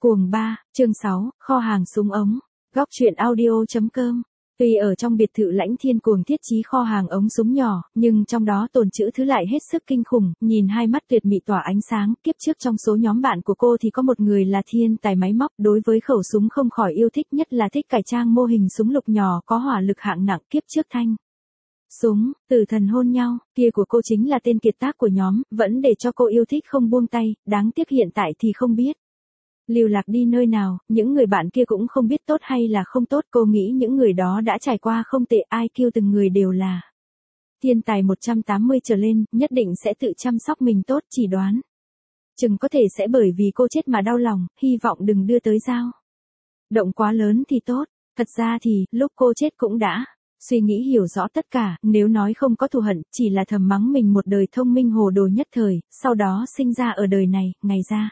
Cuồng 3, chương 6, kho hàng súng ống. Góc truyện audio.com. Tuy ở trong biệt thự Lãnh Thiên Cuồng thiết trí kho hàng ống súng nhỏ, nhưng trong đó tồn trữ thứ lại hết sức kinh khủng, nhìn hai mắt tuyệt mỹ tỏa ánh sáng, kiếp trước trong số nhóm bạn của cô thì có một người là thiên tài máy móc, đối với khẩu súng không khỏi yêu thích, nhất là thích cải trang mô hình súng lục nhỏ có hỏa lực hạng nặng. Kiếp trước thanh súng, tử thần hôn nhau, kia của cô chính là tên kiệt tác của nhóm, vẫn để cho cô yêu thích không buông tay, đáng tiếc hiện tại thì không biết lưu lạc đi nơi nào, những người bạn kia cũng không biết tốt hay là không tốt. Cô nghĩ những người đó đã trải qua không tệ, IQ từng người đều là thiên tài 180 trở lên, nhất định sẽ tự chăm sóc mình tốt, chỉ đoán chừng có thể sẽ bởi vì cô chết mà đau lòng, hy vọng đừng đưa tới dao động quá lớn thì tốt. Thật ra thì, lúc cô chết cũng đã suy nghĩ hiểu rõ tất cả, nếu nói không có thù hận, chỉ là thầm mắng mình một đời thông minh hồ đồ nhất thời, sau đó sinh ra ở đời này, ngày ra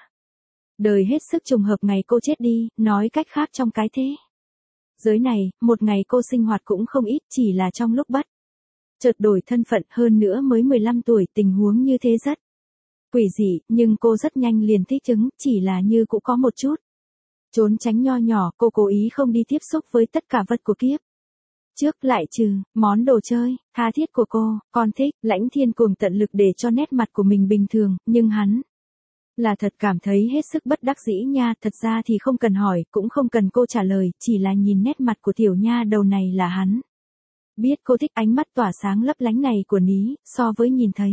đời hết sức trùng hợp ngày cô chết đi, nói cách khác trong cái thế giới này, một ngày cô sinh hoạt cũng không ít, chỉ là trong lúc bất chợt đổi thân phận, hơn nữa mới 15 tuổi, tình huống như thế rất quỷ dị, nhưng cô rất nhanh liền thích ứng, chỉ là như cũng có một chút trốn tránh nho nhỏ. Cô cố ý không đi tiếp xúc với tất cả vật của kiếp trước, lại trừ món đồ chơi tha thiết của cô còn thích. Lãnh Thiên Cuồng tận lực để cho nét mặt của mình bình thường, nhưng hắn là thật cảm thấy hết sức bất đắc dĩ nha. Thật ra thì không cần hỏi, cũng không cần cô trả lời, chỉ là nhìn nét mặt của tiểu nha đầu này là hắn biết cô thích. Ánh mắt tỏa sáng lấp lánh này của Ní, so với nhìn thấy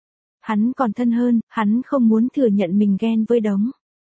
hắn còn thân hơn. Hắn không muốn thừa nhận mình ghen với đống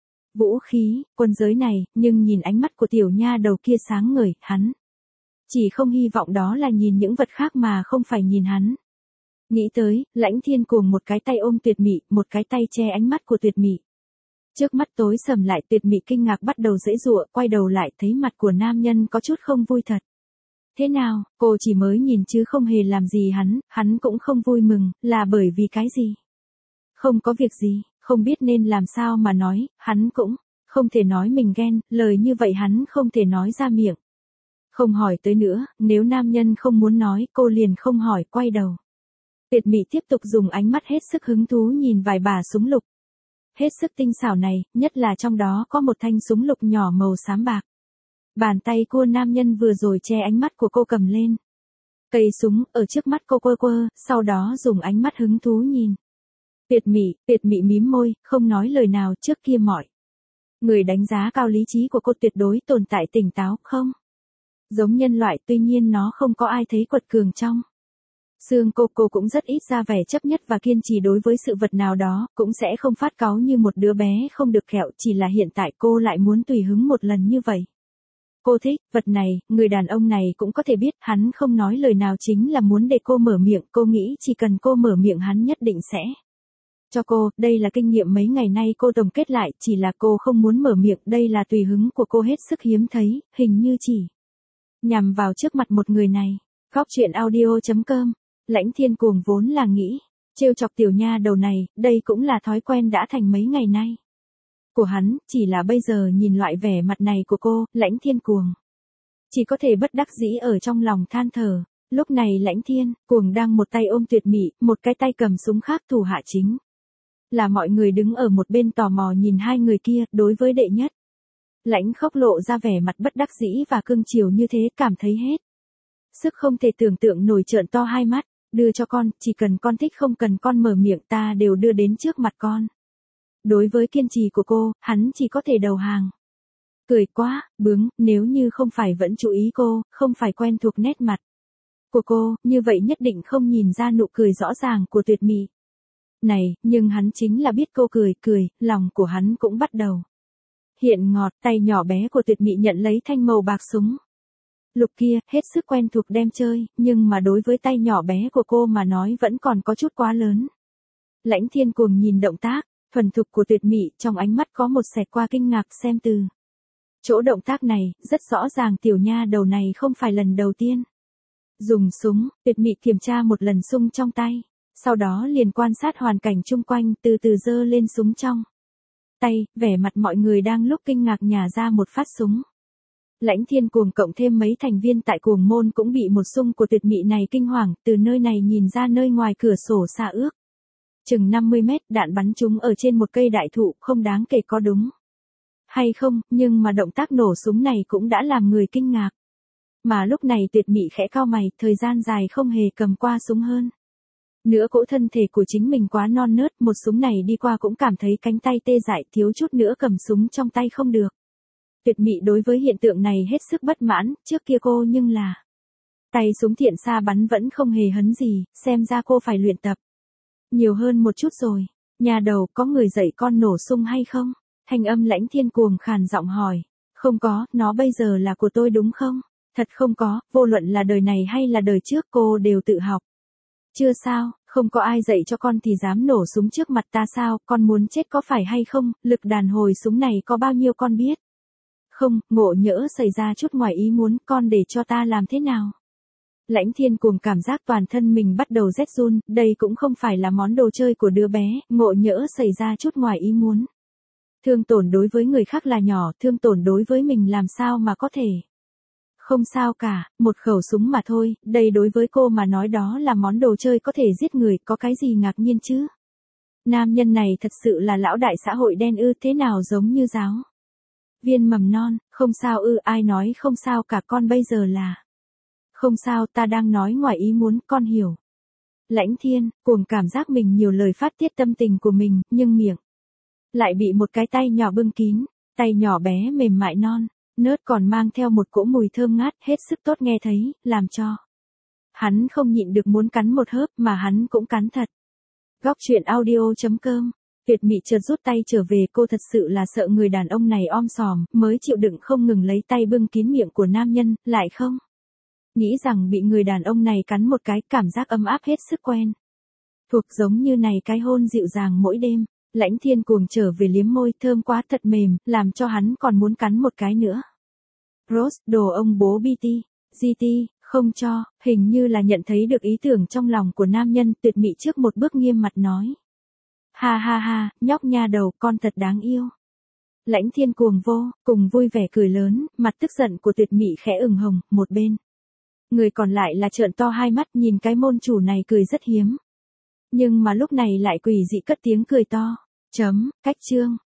vũ khí, quân giới này, nhưng nhìn ánh mắt của tiểu nha đầu kia sáng ngời, hắn chỉ không hy vọng đó là nhìn những vật khác mà không phải nhìn hắn. Nghĩ tới, Lãnh Thiên Cuồng một cái tay ôm Tuyệt Mị, một cái tay che ánh mắt của Tuyệt Mị. Trước mắt tối sầm lại, Tuyệt Mị kinh ngạc bắt đầu giãy giụa, quay đầu lại thấy mặt của nam nhân có chút không vui thật. Thế nào, cô chỉ mới nhìn chứ không hề làm gì hắn cũng không vui mừng, là bởi vì cái gì? Không có việc gì, không biết nên làm sao mà nói, hắn cũng không thể nói mình ghen, lời như vậy hắn không thể nói ra miệng. Không hỏi tới nữa, nếu nam nhân không muốn nói, cô liền không hỏi, quay đầu. Tuyệt Mị tiếp tục dùng ánh mắt hết sức hứng thú nhìn vài bả súng lục hết sức tinh xảo này, nhất là trong đó có một thanh súng lục nhỏ màu xám bạc. Bàn tay của nam nhân vừa rồi che ánh mắt của cô cầm lên cây súng ở trước mắt cô quơ quơ, sau đó dùng ánh mắt hứng thú nhìn Tuyệt Mị mím môi, không nói lời nào. Trước kia mọi người đánh giá cao lý trí của cô, tuyệt đối tồn tại tỉnh táo, không giống nhân loại, tuy nhiên nó không có ai thấy quật cường trong xương cô cũng rất ít ra vẻ chấp nhất và kiên trì đối với sự vật nào đó, cũng sẽ không phát cáu như một đứa bé không được kẹo, chỉ là hiện tại cô lại muốn tùy hứng một lần như vậy. Cô thích vật này, người đàn ông này cũng có thể biết, hắn không nói lời nào chính là muốn để cô mở miệng. Cô nghĩ chỉ cần cô mở miệng hắn nhất định sẽ cho cô. Đây là kinh nghiệm mấy ngày nay cô tổng kết lại, chỉ là cô không muốn mở miệng. Đây là tùy hứng của cô hết sức hiếm thấy, hình như chỉ nhằm vào trước mặt một người này. Góc truyện audio.com. Lãnh Thiên Cuồng vốn là nghĩ trêu chọc tiểu nha đầu này, đây cũng là thói quen đã thành mấy ngày nay của hắn, chỉ là bây giờ nhìn loại vẻ mặt này của cô, Lãnh Thiên Cuồng chỉ có thể bất đắc dĩ ở trong lòng than thở. Lúc này Lãnh Thiên Cuồng đang một tay ôm Tuyệt Mị, một cái tay cầm súng khác. Thủ hạ chính là mọi người đứng ở một bên tò mò nhìn hai người kia. Đối với đệ nhất, Lãnh Khốc lộ ra vẻ mặt bất đắc dĩ và cưng chiều như thế, cảm thấy hết sức không thể tưởng tượng nổi, trợn to hai mắt. Đưa cho con, chỉ cần con thích, không cần con mở miệng, ta đều đưa đến trước mặt con. Đối với kiên trì của cô, hắn chỉ có thể đầu hàng. Cười quá, bướng, nếu như không phải vẫn chú ý cô, không phải quen thuộc nét mặt của cô, như vậy nhất định không nhìn ra nụ cười rõ ràng của Tuyệt Mị này, nhưng hắn chính là biết cô cười, lòng của hắn cũng bắt đầu hiện ngọt. Tay nhỏ bé của Tuyệt Mị nhận lấy thanh màu bạc súng lục kia, hết sức quen thuộc đem chơi, nhưng mà đối với tay nhỏ bé của cô mà nói vẫn còn có chút quá lớn. Lãnh Thiên Cuồng nhìn động tác thuần thục của Tuyệt Mị, trong ánh mắt có một xẹt qua kinh ngạc, xem từ chỗ động tác này, rất rõ ràng tiểu nha đầu này không phải lần đầu tiên dùng súng. Tuyệt Mị kiểm tra một lần súng trong tay, sau đó liền quan sát hoàn cảnh chung quanh, từ từ giơ lên súng trong tay, vẻ mặt mọi người đang lúc kinh ngạc nhả ra một phát súng. Lãnh Thiên Cuồng cộng thêm mấy thành viên tại Cuồng Môn cũng bị một súng của Tuyệt Mị này kinh hoàng, từ nơi này nhìn ra nơi ngoài cửa sổ xa ước chừng 50 mét, đạn bắn trúng ở trên một cây đại thụ, không đáng kể có đúng hay không, nhưng mà động tác nổ súng này cũng đã làm người kinh ngạc. Mà lúc này Tuyệt Mị khẽ cau mày, thời gian dài không hề cầm qua súng hơn. Nữa cỗ thân thể của chính mình quá non nớt, một súng này đi qua cũng cảm thấy cánh tay tê dại, thiếu chút nữa cầm súng trong tay không được. Tuyệt Mị đối với hiện tượng này hết sức bất mãn, trước kia cô nhưng là tay súng thiện xa bắn vẫn không hề hấn gì, xem ra cô phải luyện tập nhiều hơn một chút rồi. Nhà đầu, có người dạy con nổ súng hay không? Thanh âm Lãnh Thiên Cuồng khàn giọng hỏi. Không có, nó bây giờ là của tôi đúng không? Thật không có, vô luận là đời này hay là đời trước cô đều tự học. Chưa sao, không có ai dạy cho con thì dám nổ súng trước mặt ta sao, con muốn chết có phải hay không, lực đàn hồi súng này có bao nhiêu con biết? Không, ngộ nhỡ xảy ra chút ngoài ý muốn, con để cho ta làm thế nào? Lãnh Thiên Cuồng cảm giác toàn thân mình bắt đầu rét run, đây cũng không phải là món đồ chơi của đứa bé, ngộ nhỡ xảy ra chút ngoài ý muốn. Thương tổn đối với người khác là nhỏ, thương tổn đối với mình làm sao mà có thể. Không sao cả, một khẩu súng mà thôi, đây đối với cô mà nói đó là món đồ chơi có thể giết người, có cái gì ngạc nhiên chứ. Nam nhân này thật sự là lão đại xã hội đen ư, thế nào giống như giáo viên mầm non, không sao ư, ai nói không sao cả, con bây giờ là. Không sao, ta đang nói ngoài ý muốn, con hiểu. Lãnh Thiên Cuồng cảm giác mình nhiều lời phát tiết tâm tình của mình, nhưng miệng lại bị một cái tay nhỏ bưng kín, tay nhỏ bé mềm mại non nớt còn mang theo một cỗ mùi thơm ngát hết sức tốt nghe thấy, làm cho hắn không nhịn được muốn cắn một hớp, mà hắn cũng cắn thật. Góc truyện audio.com. Tuyệt Mị chợt rút tay trở về, cô thật sự là sợ người đàn ông này om sòm, mới chịu đựng không ngừng lấy tay bưng kín miệng của nam nhân, lại không nghĩ rằng bị người đàn ông này cắn một cái, cảm giác ấm áp hết sức quen thuộc, giống như này cái hôn dịu dàng mỗi đêm. Lãnh Thiên Cuồng trở về liếm môi, thơm quá thật mềm, làm cho hắn còn muốn cắn một cái nữa. Rose, đồ ông bố BT, GT, không cho, hình như là nhận thấy được ý tưởng trong lòng của nam nhân, Tuyệt Mị trước một bước nghiêm mặt nói. Ha ha ha, nhóc nha đầu, con thật đáng yêu. Lãnh Thiên Cuồng vô cùng vui vẻ cười lớn, mặt tức giận của Tuyệt Mị khẽ ửng hồng, một bên người còn lại là trợn to hai mắt nhìn cái môn chủ này cười rất hiếm. Nhưng mà lúc này lại quỷ dị cất tiếng cười to. Cách chương